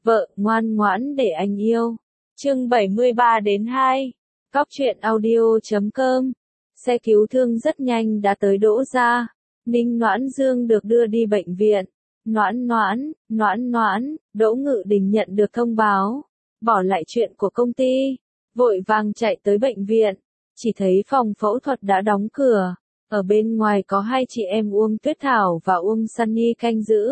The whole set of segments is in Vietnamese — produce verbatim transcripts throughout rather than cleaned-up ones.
Vợ, ngoan ngoãn để anh yêu. Chương bảy mươi ba đến hai. Cóc truyện audio chấm com. Xe cứu thương rất nhanh đã tới Đỗ gia. Ninh Noãn Dương được đưa đi bệnh viện. Noãn Noãn, Noãn Noãn, Đỗ Ngự Đình nhận được thông báo, bỏ lại chuyện của công ty, vội vàng chạy tới bệnh viện, chỉ thấy phòng phẫu thuật đã đóng cửa, ở bên ngoài có hai chị em Uông Tuyết Thảo và Uông Sunny canh giữ.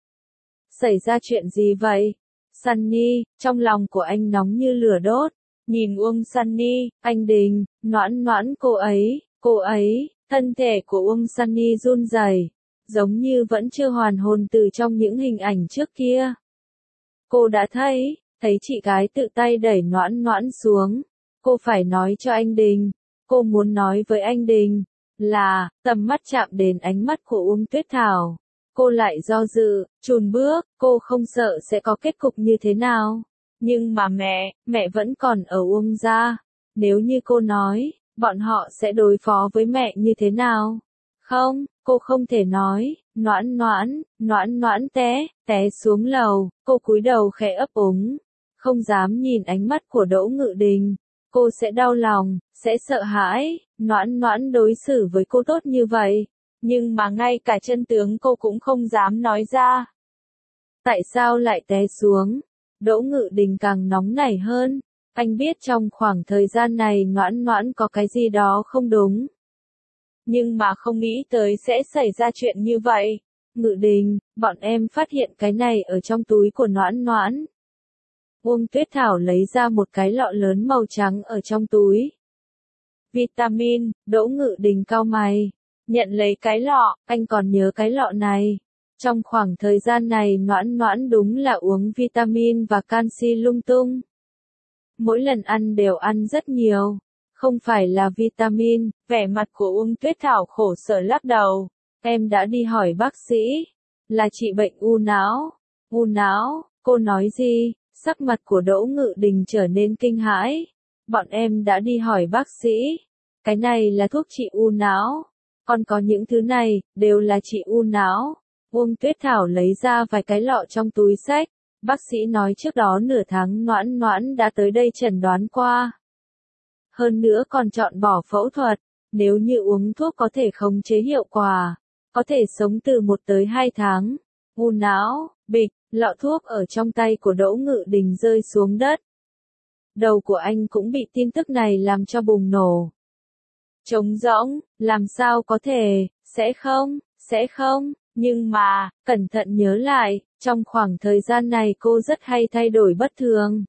Xảy ra chuyện gì vậy? Sunny, trong lòng của anh nóng như lửa đốt, nhìn Uông Sunny, anh Đình, Noãn Noãn cô ấy, cô ấy, thân thể của Uông Sunny run rẩy, giống như vẫn chưa hoàn hồn từ trong những hình ảnh trước kia. Cô đã thấy, thấy chị gái tự tay đẩy Noãn Noãn xuống. Cô phải nói cho anh Đình, cô muốn nói với anh Đình, là, tầm mắt chạm đến ánh mắt của Uông Tuyết Thảo. Cô lại do dự, chùn bước, cô không sợ sẽ có kết cục như thế nào. Nhưng mà mẹ, mẹ vẫn còn ở Uông gia. Nếu như cô nói, bọn họ sẽ đối phó với mẹ như thế nào? Không, cô không thể nói. Noãn Noãn, Noãn Noãn té, té xuống lầu, cô cúi đầu khẽ ấp úng, không dám nhìn ánh mắt của Đỗ Ngự Đình. Cô sẽ đau lòng, sẽ sợ hãi, Noãn Noãn đối xử với cô tốt như vậy, nhưng mà ngay cả chân tướng cô cũng không dám nói ra. Tại sao lại té xuống? Đỗ Ngự Đình càng nóng nảy hơn, anh biết trong khoảng thời gian này Noãn Noãn có cái gì đó không đúng. Nhưng mà không nghĩ tới sẽ xảy ra chuyện như vậy. Ngự Đình, bọn em phát hiện cái này ở trong túi của Noãn Noãn. Uông Tuyết Thảo lấy ra một cái lọ lớn màu trắng ở trong túi. Vitamin, Đỗ Ngự Đình cau mày. Nhận lấy cái lọ, anh còn nhớ cái lọ này. Trong khoảng thời gian này Noãn Noãn đúng là uống vitamin và canxi lung tung. Mỗi lần ăn đều ăn rất nhiều. Không phải là vitamin, vẻ mặt của Uông Tuyết Thảo khổ sở lắc đầu. Em đã đi hỏi bác sĩ, là trị bệnh u não. U não, cô nói gì? Sắc mặt của Đỗ Ngự Đình trở nên kinh hãi. Bọn em đã đi hỏi bác sĩ. Cái này là thuốc trị u não. Còn có những thứ này, đều là trị u não. Uông Tuyết Thảo lấy ra vài cái lọ trong túi xách. Bác sĩ nói trước đó nửa tháng Noãn Noãn đã tới đây chẩn đoán qua. Hơn nữa còn chọn bỏ phẫu thuật. Nếu như uống thuốc có thể khống chế hiệu quả, có thể sống từ một tới hai tháng. U não, bịch, lọ thuốc ở trong tay của Đỗ Ngự Đình rơi xuống đất. Đầu của anh cũng bị tin tức này làm cho bùng nổ. Trống rỗng, làm sao có thể, sẽ không, sẽ không, nhưng mà, cẩn thận nhớ lại, trong khoảng thời gian này cô rất hay thay đổi bất thường.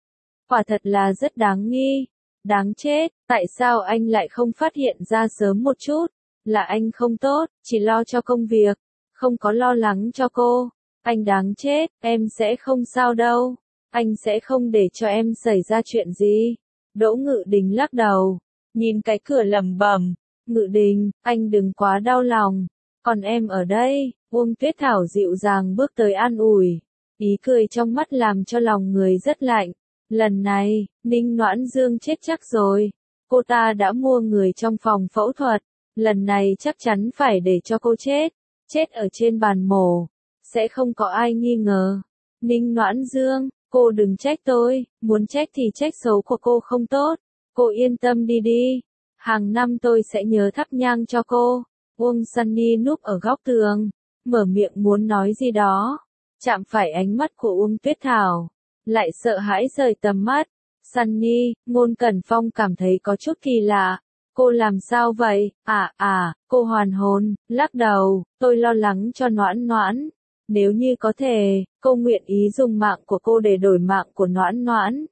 Quả thật là rất đáng nghi, đáng chết, tại sao anh lại không phát hiện ra sớm một chút, là anh không tốt, chỉ lo cho công việc, không có lo lắng cho cô. Anh đáng chết, em sẽ không sao đâu, anh sẽ không để cho em xảy ra chuyện gì. Đỗ Ngự Đình lắc đầu, nhìn cái cửa lẩm bẩm, Ngự Đình, anh đừng quá đau lòng, còn em ở đây. Uông Tuyết Thảo dịu dàng bước tới an ủi, ý cười trong mắt làm cho lòng người rất lạnh. Lần này, Ninh Noãn Dương chết chắc rồi, cô ta đã mua người trong phòng phẫu thuật, lần này chắc chắn phải để cho cô chết, chết ở trên bàn mổ. Sẽ không có ai nghi ngờ. Ninh Noãn Dương, cô đừng trách tôi, muốn trách thì trách xấu của cô không tốt. Cô yên tâm đi đi. Hàng năm tôi sẽ nhớ thắp nhang cho cô. Uông Sunny núp ở góc tường, mở miệng muốn nói gì đó. Chạm phải ánh mắt của Uông Tuyết Thảo, lại sợ hãi rời tầm mắt. Sunny, Ngôn Cẩn Phong cảm thấy có chút kỳ lạ. Cô làm sao vậy? À à, cô hoàn hồn, lắc đầu, tôi lo lắng cho Noãn Noãn. Nếu như có thể, cô nguyện ý dùng mạng của cô để đổi mạng của Noãn Noãn.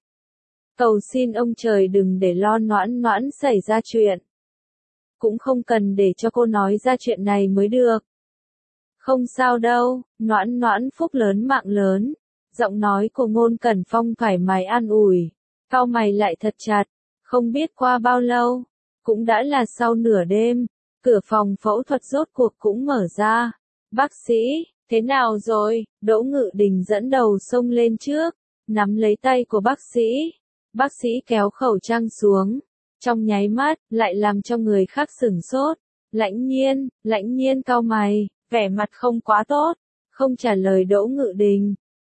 Cầu xin ông trời đừng để lo Noãn Noãn xảy ra chuyện. Cũng không cần để cho cô nói ra chuyện này mới được. Không sao đâu, Noãn Noãn phúc lớn mạng lớn. Giọng nói của Ngôn Cẩn Phong thoải mái an ủi. Cau mày lại thật chặt. Không biết qua bao lâu, cũng đã là sau nửa đêm. Cửa phòng phẫu thuật rốt cuộc cũng mở ra. Bác sĩ, thế nào rồi? Đỗ Ngự Đình dẫn đầu xông lên trước, nắm lấy tay của bác sĩ. Bác sĩ kéo khẩu trang xuống. Trong nháy mắt, lại làm cho người khác sửng sốt. Lãnh Nhiên, Lãnh Nhiên cau mày, vẻ mặt không quá tốt, không trả lời Đỗ Ngự Đình.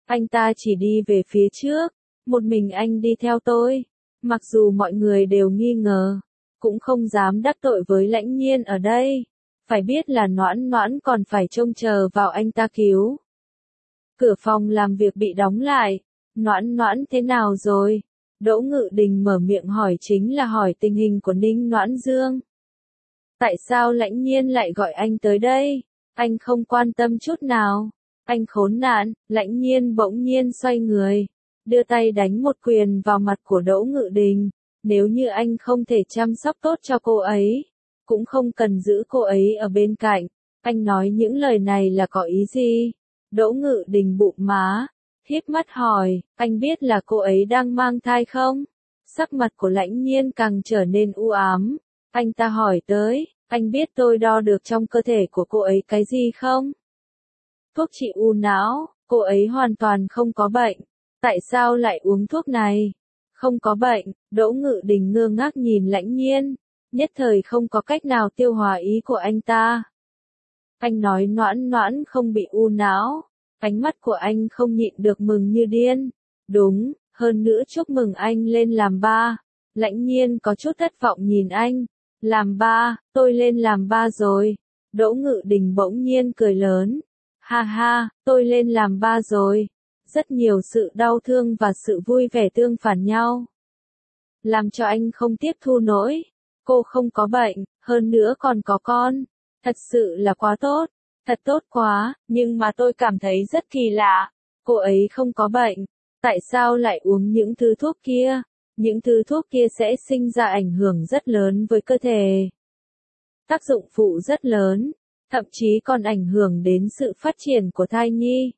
Anh ta chỉ đi về phía trước, một mình anh đi theo tôi. Mặc dù mọi người đều nghi ngờ, cũng không dám đắc tội với Lãnh Nhiên ở đây. Phải biết là Noãn Noãn còn phải trông chờ vào anh ta cứu. Cửa phòng làm việc bị đóng lại. Noãn Noãn thế nào rồi? Đỗ Ngự Đình mở miệng hỏi, chính là hỏi tình hình của Ninh Noãn Dương. Tại sao Lãnh Nhiên lại gọi anh tới đây? Anh không quan tâm chút nào. Anh khốn nạn. Lãnh Nhiên bỗng nhiên xoay người, đưa tay đánh một quyền vào mặt của Đỗ Ngự Đình. Nếu như anh không thể chăm sóc tốt cho cô ấy, cũng không cần giữ cô ấy ở bên cạnh. Anh nói những lời này là có ý gì? Đỗ Ngự Đình bụng má, híp mắt hỏi, anh biết là cô ấy đang mang thai không? Sắc mặt của Lãnh Nhiên càng trở nên u ám. Anh ta hỏi tới, anh biết tôi đo được trong cơ thể của cô ấy cái gì không? Thuốc trị u não, cô ấy hoàn toàn không có bệnh. Tại sao lại uống thuốc này? Không có bệnh. Đỗ Ngự Đình ngơ ngác nhìn Lãnh Nhiên, nhất thời không có cách nào tiêu hóa ý của anh ta. Anh nói Noãn Noãn không bị u não. Ánh mắt của anh không nhịn được mừng như điên. Đúng, hơn nữa chúc mừng anh lên làm ba. Lãnh Nhiên có chút thất vọng nhìn anh. Làm ba, tôi lên làm ba rồi. Đỗ Ngự Đình bỗng nhiên cười lớn. Ha ha, tôi lên làm ba rồi. Rất nhiều sự đau thương và sự vui vẻ tương phản nhau. Làm cho anh không tiếp thu nổi. Cô không có bệnh, hơn nữa còn có con. Thật sự là quá tốt. Thật tốt quá, nhưng mà tôi cảm thấy rất kỳ lạ. Cô ấy không có bệnh. Tại sao lại uống những thứ thuốc kia? Những thứ thuốc kia sẽ sinh ra ảnh hưởng rất lớn với cơ thể. Tác dụng phụ rất lớn, thậm chí còn ảnh hưởng đến sự phát triển của thai nhi.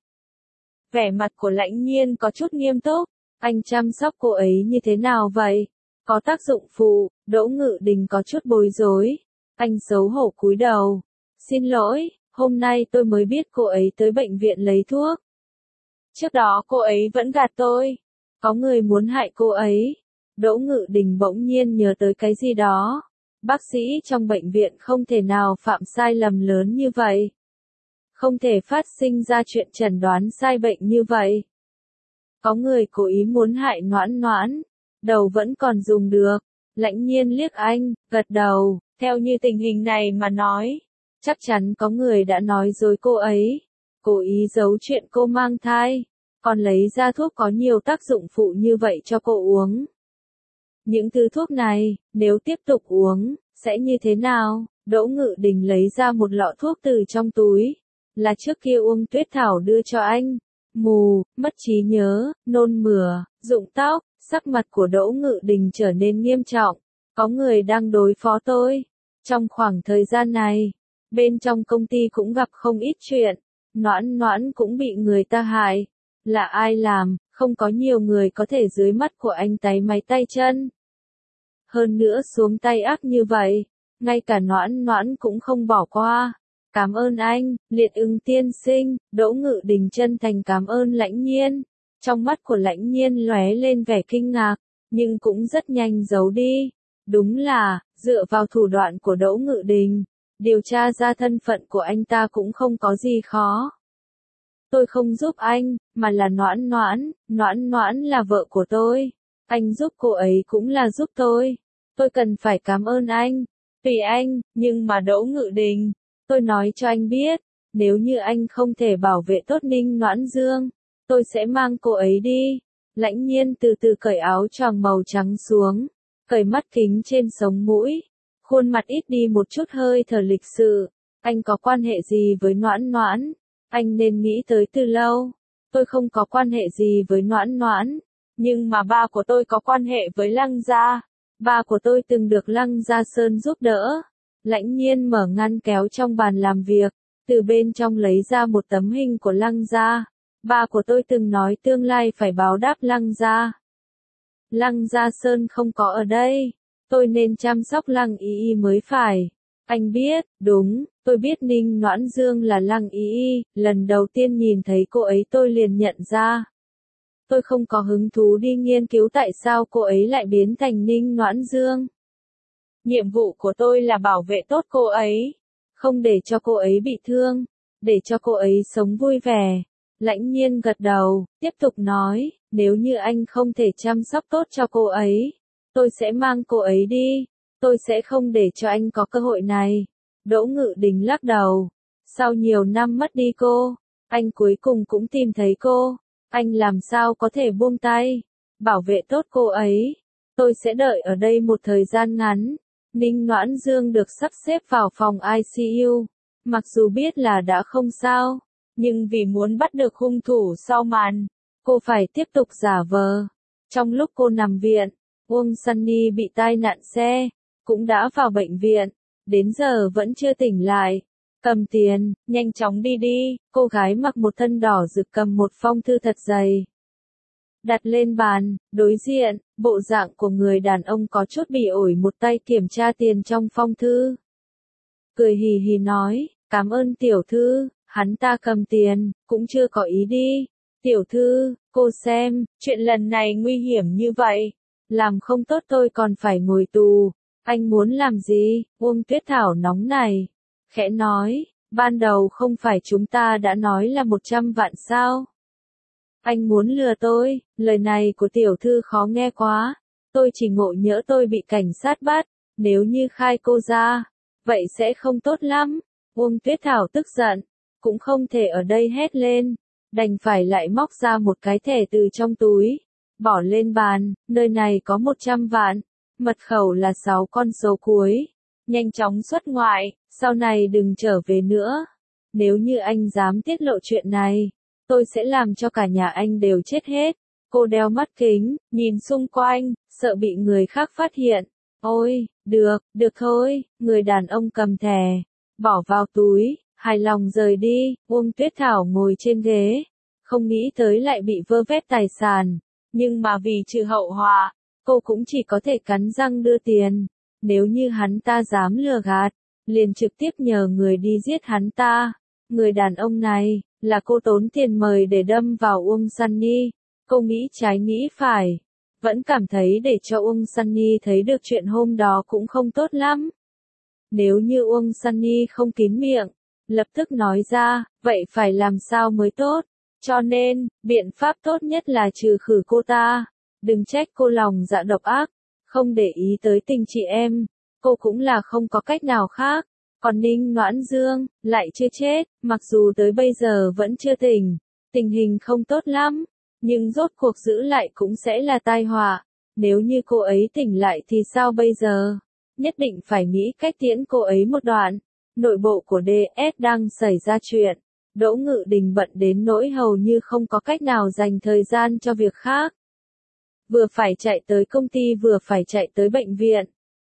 Vẻ mặt của Lãnh Nhiên có chút nghiêm túc. Anh chăm sóc cô ấy như thế nào vậy? Có tác dụng phụ. Đỗ Ngự Đình có chút bối rối. Anh xấu hổ cúi đầu. Xin lỗi, hôm nay tôi mới biết cô ấy tới bệnh viện lấy thuốc. Trước đó cô ấy vẫn gạt tôi. Có người muốn hại cô ấy. Đỗ Ngự Đình bỗng nhiên nhớ tới cái gì đó. Bác sĩ trong bệnh viện không thể nào phạm sai lầm lớn như vậy. Không thể phát sinh ra chuyện chẩn đoán sai bệnh như vậy. Có người cố ý muốn hại Noãn Noãn. Đầu vẫn còn dùng được. Lãnh Nhiên liếc anh, gật đầu. Theo như tình hình này mà nói, chắc chắn có người đã nói dối cô ấy. Cố ý giấu chuyện cô mang thai. Còn lấy ra thuốc có nhiều tác dụng phụ như vậy cho cô uống. Những thứ thuốc này, nếu tiếp tục uống, sẽ như thế nào? Đỗ Ngự Đình lấy ra một lọ thuốc từ trong túi. Là trước kia Uông Tuyết Thảo đưa cho anh. Mù, mất trí nhớ, nôn mửa, rụng tóc. Sắc mặt của Đỗ Ngự Đình trở nên nghiêm trọng. Có người đang đối phó tôi. Trong khoảng thời gian này, bên trong công ty cũng gặp không ít chuyện. Noãn Noãn cũng bị người ta hại. Là ai làm? Không có nhiều người có thể dưới mắt của anh táy máy tay chân. Hơn nữa xuống tay ác như vậy, ngay cả Noãn Noãn cũng không bỏ qua. Cảm ơn anh, Liệt Ưng tiên sinh. Đỗ Ngự Đình chân thành cảm ơn Lãnh Nhiên. Trong mắt của Lãnh Nhiên lóe lên vẻ kinh ngạc, nhưng cũng rất nhanh giấu đi. Đúng là, dựa vào thủ đoạn của Đỗ Ngự Đình, điều tra ra thân phận của anh ta cũng không có gì khó. Tôi không giúp anh, mà là Noãn Noãn. Noãn Noãn là vợ của tôi. Anh giúp cô ấy cũng là giúp tôi. Tôi cần phải cảm ơn anh. Tùy anh, nhưng mà Đỗ Ngự Đình, tôi nói cho anh biết, nếu như anh không thể bảo vệ tốt Ninh Noãn Dương, tôi sẽ mang cô ấy đi. Lãnh Nhiên từ từ cởi áo choàng màu trắng xuống, cởi mắt kính trên sống mũi, khuôn mặt ít đi một chút hơi thở lịch sự. Anh có quan hệ gì với Noãn Noãn? Anh nên nghĩ tới từ lâu. Tôi không có quan hệ gì với Noãn Noãn, nhưng mà ba của tôi có quan hệ với Lăng gia. Ba của tôi từng được Lăng Gia Sơn giúp đỡ. Lãnh Nhiên mở ngăn kéo trong bàn làm việc, từ bên trong lấy ra một tấm hình của Lăng gia. Ba của tôi từng nói tương lai phải báo đáp Lăng gia. Lăng Gia Sơn không có ở đây, tôi nên chăm sóc Lăng Y Y mới phải. Anh biết, đúng, tôi biết Ninh Noãn Dương là Lăng Y Y, lần đầu tiên nhìn thấy cô ấy tôi liền nhận ra. Tôi không có hứng thú đi nghiên cứu tại sao cô ấy lại biến thành Ninh Noãn Dương. Nhiệm vụ của tôi là bảo vệ tốt cô ấy, không để cho cô ấy bị thương, để cho cô ấy sống vui vẻ. Lãnh Nhiên gật đầu, tiếp tục nói, nếu như anh không thể chăm sóc tốt cho cô ấy, tôi sẽ mang cô ấy đi, tôi sẽ không để cho anh có cơ hội này. Đỗ Ngự Đình lắc đầu, sau nhiều năm mất đi cô, anh cuối cùng cũng tìm thấy cô, anh làm sao có thể buông tay, bảo vệ tốt cô ấy, tôi sẽ đợi ở đây một thời gian ngắn. Ninh Noãn Dương được sắp xếp vào phòng i xê u, mặc dù biết là đã không sao, nhưng vì muốn bắt được hung thủ sau màn, cô phải tiếp tục giả vờ. Trong lúc cô nằm viện, Uông Sunny bị tai nạn xe, cũng đã vào bệnh viện, đến giờ vẫn chưa tỉnh lại. Cầm tiền, nhanh chóng đi đi, cô gái mặc một thân đỏ rực cầm một phong thư thật dày. Đặt lên bàn, đối diện, bộ dạng của người đàn ông có chút bị ổi một tay kiểm tra tiền trong phong thư. Cười hì hì nói, cảm ơn tiểu thư, hắn ta cầm tiền, cũng chưa có ý đi. Tiểu thư, cô xem, chuyện lần này nguy hiểm như vậy, làm không tốt tôi còn phải ngồi tù. Anh muốn làm gì? Uông Tuyết Thảo nóng này. Khẽ nói, ban đầu không phải chúng ta đã nói là một trăm vạn sao? Anh muốn lừa tôi, lời này của tiểu thư khó nghe quá. Tôi chỉ ngộ nhỡ tôi bị cảnh sát bắt, nếu như khai cô ra, vậy sẽ không tốt lắm. Uông Tuyết Thảo tức giận, cũng không thể ở đây hét lên, đành phải lại móc ra một cái thẻ từ trong túi, bỏ lên bàn, nơi này có một trăm vạn, mật khẩu là sáu con số cuối, nhanh chóng xuất ngoại, sau này đừng trở về nữa. Nếu như anh dám tiết lộ chuyện này, tôi sẽ làm cho cả nhà anh đều chết hết. Cô đeo mắt kính, nhìn xung quanh, sợ bị người khác phát hiện. Ôi, được, được thôi, người đàn ông cầm thẻ, bỏ vào túi, hài lòng rời đi. Uông Tuyết Thảo ngồi trên ghế, không nghĩ tới lại bị vơ vét tài sản, nhưng mà vì trừ hậu họa, cô cũng chỉ có thể cắn răng đưa tiền. Nếu như hắn ta dám lừa gạt, liền trực tiếp nhờ người đi giết hắn ta. Người đàn ông này, là cô tốn tiền mời để đâm vào Uông Sunny. Cô nghĩ trái nghĩ phải, vẫn cảm thấy để cho Uông Sunny thấy được chuyện hôm đó cũng không tốt lắm. Nếu như Uông Sunny không kín miệng, lập tức nói ra, vậy phải làm sao mới tốt? Cho nên, biện pháp tốt nhất là trừ khử cô ta. Đừng trách cô lòng dạ độc ác, không để ý tới tình chị em, cô cũng là không có cách nào khác. Còn Ninh Noãn Dương, lại chưa chết, mặc dù tới bây giờ vẫn chưa tỉnh, tình hình không tốt lắm, nhưng rốt cuộc giữ lại cũng sẽ là tai họa. Nếu như cô ấy tỉnh lại thì sao bây giờ? Nhất định phải nghĩ cách tiễn cô ấy một đoạn. Nội bộ của đê ét đang xảy ra chuyện, Đỗ Ngự Đình bận đến nỗi hầu như không có cách nào dành thời gian cho việc khác. Vừa phải chạy tới công ty vừa phải chạy tới bệnh viện.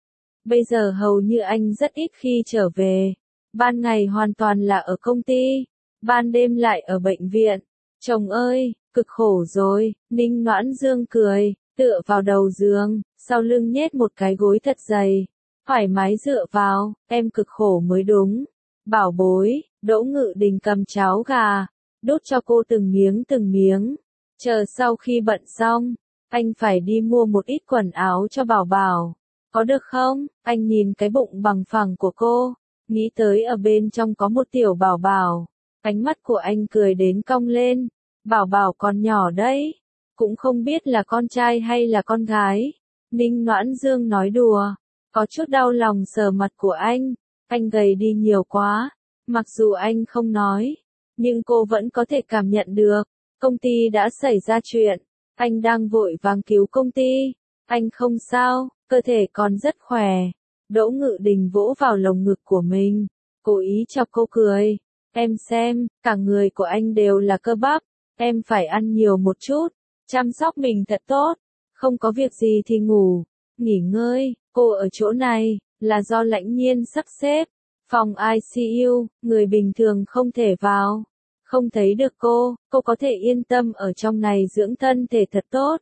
Bây giờ hầu như anh rất ít khi trở về. Ban ngày hoàn toàn là ở công ty, ban đêm lại ở bệnh viện. Chồng ơi, cực khổ rồi. Ninh Noãn Dương cười, tựa vào đầu giường, sau lưng nhét một cái gối thật dày. Thoải mái dựa vào, em cực khổ mới đúng. Bảo bối, Đỗ Ngự Đình cầm cháo gà, đút cho cô từng miếng từng miếng. Chờ sau khi bận xong, anh phải đi mua một ít quần áo cho Bảo Bảo. Có được không? Anh nhìn cái bụng bằng phẳng của cô, nghĩ tới ở bên trong có một tiểu Bảo Bảo. Ánh mắt của anh cười đến cong lên. Bảo Bảo còn nhỏ đấy, cũng không biết là con trai hay là con gái. Ninh Noãn Dương nói đùa, có chút đau lòng sờ mặt của anh. Anh gầy đi nhiều quá, mặc dù anh không nói, nhưng cô vẫn có thể cảm nhận được. Công ty đã xảy ra chuyện, anh đang vội vàng cứu công ty. Anh không sao, cơ thể còn rất khỏe. Đỗ Ngự Đình vỗ vào lồng ngực của mình, cố ý chọc cô cười. Em xem, cả người của anh đều là cơ bắp, em phải ăn nhiều một chút, chăm sóc mình thật tốt, không có việc gì thì ngủ, nghỉ ngơi. Cô ở chỗ này, là do Lãnh Nhiên sắp xếp. Phòng i xê u, người bình thường không thể vào, không thấy được cô, cô có thể yên tâm ở trong này dưỡng thân thể thật tốt.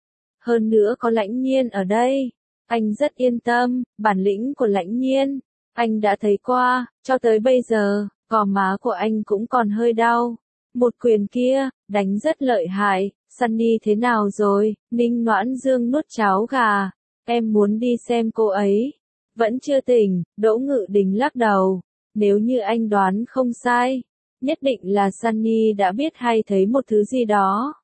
Hơn nữa có Lãnh Nhiên ở đây, anh rất yên tâm. Bản lĩnh của Lãnh Nhiên, anh đã thấy qua, cho tới bây giờ, gò má của anh cũng còn hơi đau. Một quyền kia, đánh rất lợi hại. Sunny thế nào rồi? Ninh Noãn Dương nuốt cháo gà, em muốn đi xem cô ấy. Vẫn chưa tỉnh. Đỗ Ngự Đình lắc đầu. Nếu như anh đoán không sai, Nhất định là Sunny đã biết hay thấy một thứ gì đó.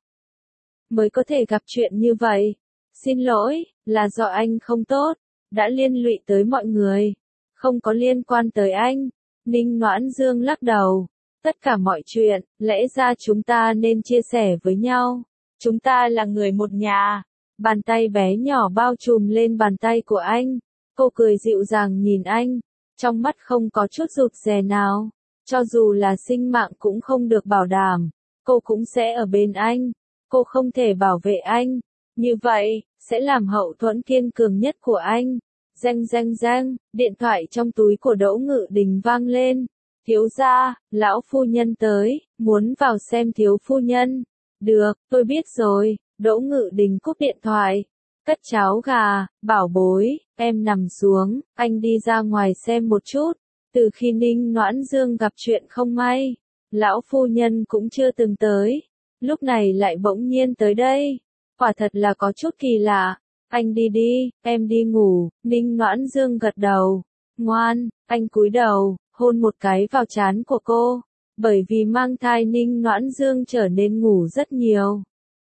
Mới có thể gặp chuyện như vậy. Xin lỗi, là do anh không tốt, đã liên lụy tới mọi người. Không có liên quan tới anh. Ninh Noãn Dương lắc đầu. Tất cả mọi chuyện, lẽ ra chúng ta nên chia sẻ với nhau. Chúng ta là người một nhà. Bàn tay bé nhỏ bao trùm lên bàn tay của anh. Cô cười dịu dàng nhìn anh. Trong mắt không có chút rụt rè nào. Cho dù là sinh mạng cũng không được bảo đảm. Cô cũng sẽ ở bên anh. Cô không thể bảo vệ anh. Như vậy, sẽ làm hậu thuẫn kiên cường nhất của anh. Reng reng reng, điện thoại trong túi của Đỗ Ngự Đình vang lên. Thiếu gia, lão phu nhân tới, muốn vào xem thiếu phu nhân. Được, tôi biết rồi. Đỗ Ngự Đình cúp điện thoại. Cất cháo gà, bảo bối, em nằm xuống, anh đi ra ngoài xem một chút. Từ khi Ninh Noãn Dương gặp chuyện không may, lão phu nhân cũng chưa từng tới. Lúc này lại bỗng nhiên tới đây. Quả thật là có chút kỳ lạ. Anh đi đi, em đi ngủ. Ninh Noãn Dương gật đầu. Ngoan, anh cúi đầu, hôn một cái vào trán của cô. Bởi vì mang thai Ninh Noãn Dương trở nên ngủ rất nhiều.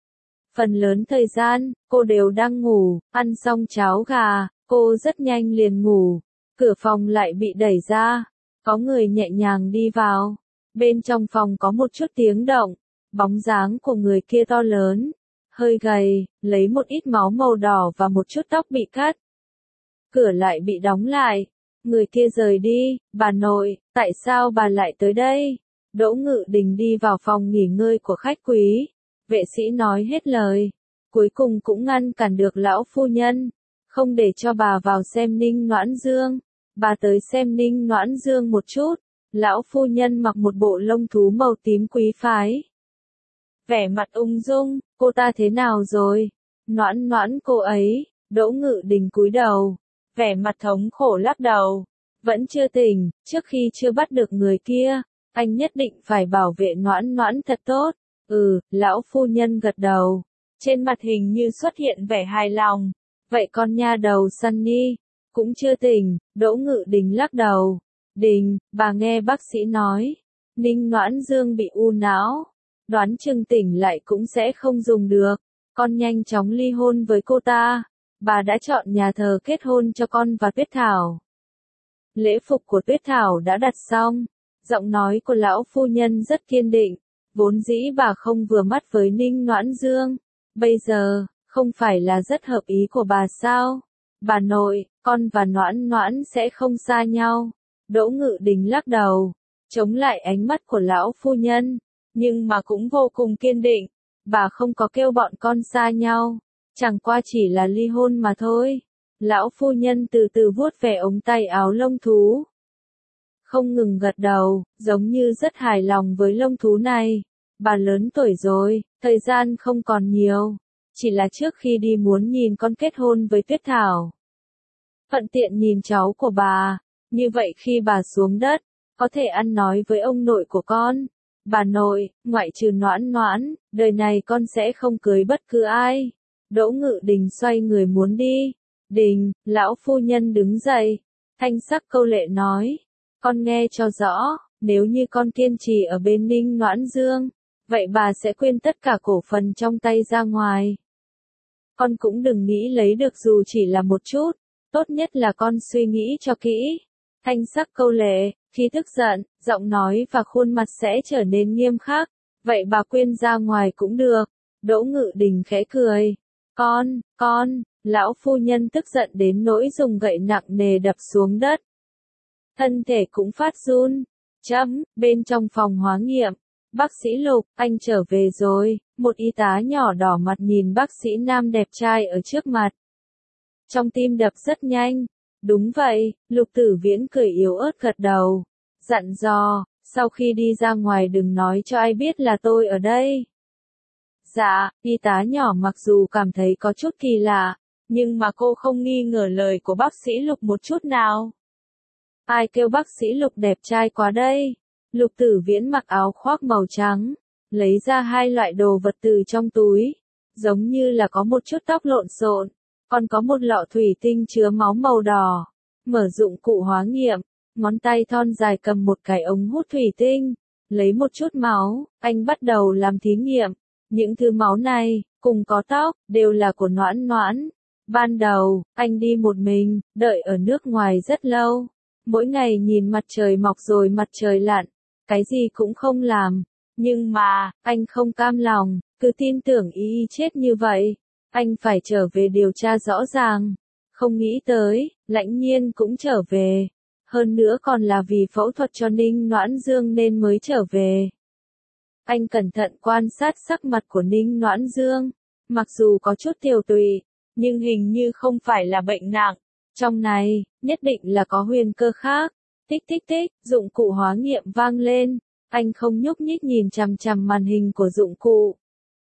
Phần lớn thời gian, cô đều đang ngủ, ăn xong cháo gà, cô rất nhanh liền ngủ. Cửa phòng lại bị đẩy ra. Có người nhẹ nhàng đi vào. Bên trong phòng có một chút tiếng động. Bóng dáng của người kia to lớn, hơi gầy, lấy một ít máu màu đỏ và một chút tóc bị cắt. Cửa lại bị đóng lại. Người kia rời đi. Bà nội, tại sao bà lại tới đây? Đỗ Ngự Đình đi vào phòng nghỉ ngơi của khách quý. Vệ sĩ nói hết lời. Cuối cùng cũng ngăn cản được lão phu nhân. Không để cho bà vào xem Ninh Noãn Dương. Bà tới xem Ninh Noãn Dương một chút. Lão phu nhân mặc một bộ lông thú màu tím quý phái. Vẻ mặt ung dung, cô ta thế nào rồi? Noãn Noãn cô ấy. Đỗ Ngự Đình cúi đầu. Vẻ mặt thống khổ lắc đầu. Vẫn chưa tỉnh, trước khi chưa bắt được người kia. Anh nhất định phải bảo vệ Noãn Noãn thật tốt. Ừ, lão phu nhân gật đầu. Trên mặt hình như xuất hiện vẻ hài lòng. Vậy con nha đầu Sunny, cũng chưa tỉnh. Đỗ Ngự Đình lắc đầu. Đình, bà nghe bác sĩ nói. Ninh Noãn Dương bị u não. Đoán chừng tỉnh lại cũng sẽ không dùng được. Con nhanh chóng ly hôn với cô ta. Bà đã chọn nhà thờ kết hôn cho con và Tuyết Thảo. Lễ phục của Tuyết Thảo đã đặt xong. Giọng nói của lão phu nhân rất kiên định. Vốn dĩ bà không vừa mắt với Ninh Noãn Dương. Bây giờ, không phải là rất hợp ý của bà sao? Bà nội, con và Noãn Noãn sẽ không xa nhau. Đỗ Ngự Đình lắc đầu. Chống lại ánh mắt của lão phu nhân. Nhưng mà cũng vô cùng kiên định. Bà không có kêu bọn con xa nhau. Chẳng qua chỉ là ly hôn mà thôi. Lão phu nhân từ từ vuốt về ống tay áo lông thú. Không ngừng gật đầu, giống như rất hài lòng với lông thú này. Bà lớn tuổi rồi, thời gian không còn nhiều. Chỉ là trước khi đi muốn nhìn con kết hôn với Tuyết Thảo. Thuận tiện nhìn cháu của bà. Như vậy khi bà xuống đất, có thể ăn nói với ông nội của con. Bà nội, ngoại trừ Noãn Noãn, đời này con sẽ không cưới bất cứ ai. Đỗ Ngự Đình xoay người muốn đi. Đình, lão phu nhân đứng dậy. Thanh sắc câu lệ nói. Con nghe cho rõ, nếu như con kiên trì ở bên Ninh Noãn Dương, vậy bà sẽ quên tất cả cổ phần trong tay ra ngoài. Con cũng đừng nghĩ lấy được dù chỉ là một chút, tốt nhất là con suy nghĩ cho kỹ. Thanh sắc câu lệ, khi tức giận, giọng nói và khuôn mặt sẽ trở nên nghiêm khắc. Vậy bà quên ra ngoài cũng được. Đỗ Ngự Đình khẽ cười. Con, con, lão phu nhân tức giận đến nỗi dùng gậy nặng nề đập xuống đất. Thân thể cũng phát run. Chấm, bên trong phòng hóa nghiệm. Bác sĩ Lục, anh trở về rồi. Một y tá nhỏ đỏ mặt nhìn bác sĩ nam đẹp trai ở trước mặt. Trong tim đập rất nhanh. Đúng vậy, Lục Tử Viễn cười yếu ớt gật đầu. Dặn dò, sau khi đi ra ngoài đừng nói cho ai biết là tôi ở đây. Dạ, y tá nhỏ mặc dù cảm thấy có chút kỳ lạ, nhưng mà cô không nghi ngờ lời của bác sĩ Lục một chút nào. Ai kêu bác sĩ Lục đẹp trai quá đây? Lục Tử Viễn mặc áo khoác màu trắng, lấy ra hai loại đồ vật từ trong túi, giống như là có một chút tóc lộn xộn, còn có một lọ thủy tinh chứa máu màu đỏ. Mở dụng cụ hóa nghiệm, ngón tay thon dài cầm một cái ống hút thủy tinh, Lấy một chút máu, anh bắt đầu làm thí nghiệm. Những thứ máu này, cùng có tóc, đều là của Noãn Noãn. Ban đầu, anh đi một mình, đợi ở nước ngoài rất lâu. Mỗi ngày nhìn mặt trời mọc rồi mặt trời lặn, cái gì cũng không làm. Nhưng mà, anh không cam lòng, cứ tin tưởng y y chết như vậy. Anh phải trở về điều tra rõ ràng. Không nghĩ tới, Lãnh Nhiên cũng trở về. Hơn nữa còn là vì phẫu thuật cho Ninh Noãn Dương nên mới trở về. Anh cẩn thận quan sát sắc mặt của Ninh Noãn Dương. Mặc dù có chút tiều tụy, nhưng hình như không phải là bệnh nặng. Trong này, nhất định là có huyền cơ khác. Tích tích tích, dụng cụ hóa nghiệm vang lên. Anh không nhúc nhích nhìn chằm chằm màn hình của dụng cụ.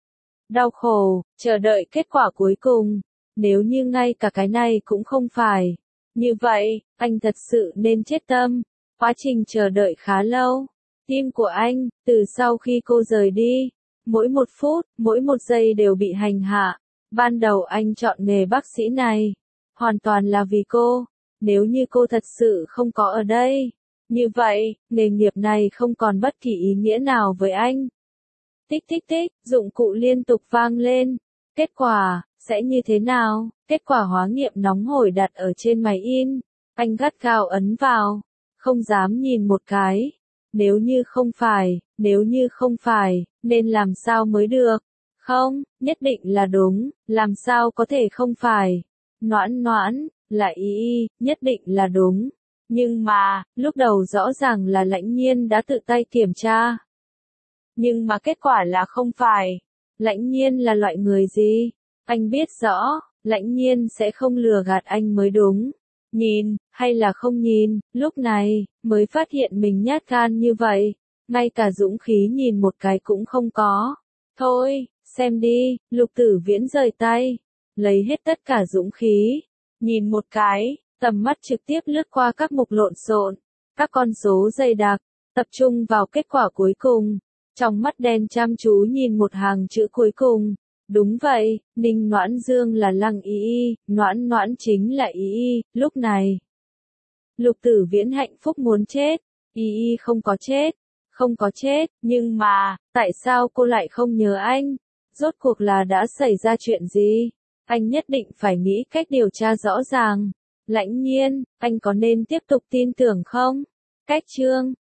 Đau khổ, chờ đợi kết quả cuối cùng. Nếu như ngay cả cái này cũng không phải. Như vậy, anh thật sự nên chết tâm. Quá trình chờ đợi khá lâu. Tim của anh, từ sau khi cô rời đi, mỗi một phút, mỗi một giây đều bị hành hạ. Ban đầu anh chọn nghề bác sĩ này, hoàn toàn là vì cô. Nếu như cô thật sự không có ở đây, như vậy, nghề nghiệp này không còn bất kỳ ý nghĩa nào với anh. Tích tích tích, dụng cụ liên tục vang lên. Kết quả, sẽ như thế nào? Kết quả hóa nghiệm nóng hổi đặt ở trên máy in. Anh gắt gao ấn vào, không dám nhìn một cái. Nếu như không phải, nếu như không phải, nên làm sao mới được? Không, nhất định là đúng, làm sao có thể không phải? Noãn Noãn, là y y, nhất định là đúng. Nhưng mà, lúc đầu rõ ràng là Lãnh Nhiên đã tự tay kiểm tra. Nhưng mà kết quả là không phải. Lãnh Nhiên là loại người gì? Anh biết rõ, Lãnh Nhiên sẽ không lừa gạt anh mới đúng. Nhìn, hay là không nhìn, lúc này, mới phát hiện mình nhát gan như vậy. Ngay cả dũng khí nhìn một cái cũng không có. Thôi, xem đi, Lục Tử Viễn rời tay. Lấy hết tất cả dũng khí. Nhìn một cái, tầm mắt trực tiếp lướt qua các mục lộn xộn. Các con số dày đặc, tập trung vào kết quả cuối cùng. Trong mắt đen chăm chú nhìn một hàng chữ cuối cùng. Đúng vậy, Ninh Noãn Dương là Lăng Y Y, Noãn Noãn chính là Y Y, lúc này. Lục Tử Viễn hạnh phúc muốn chết, Y Y không có chết, không có chết, nhưng mà, tại sao cô lại không nhớ anh? Rốt cuộc là đã xảy ra chuyện gì? Anh nhất định phải nghĩ cách điều tra rõ ràng. Lãnh Nhiên, anh có nên tiếp tục tin tưởng không? Cách chương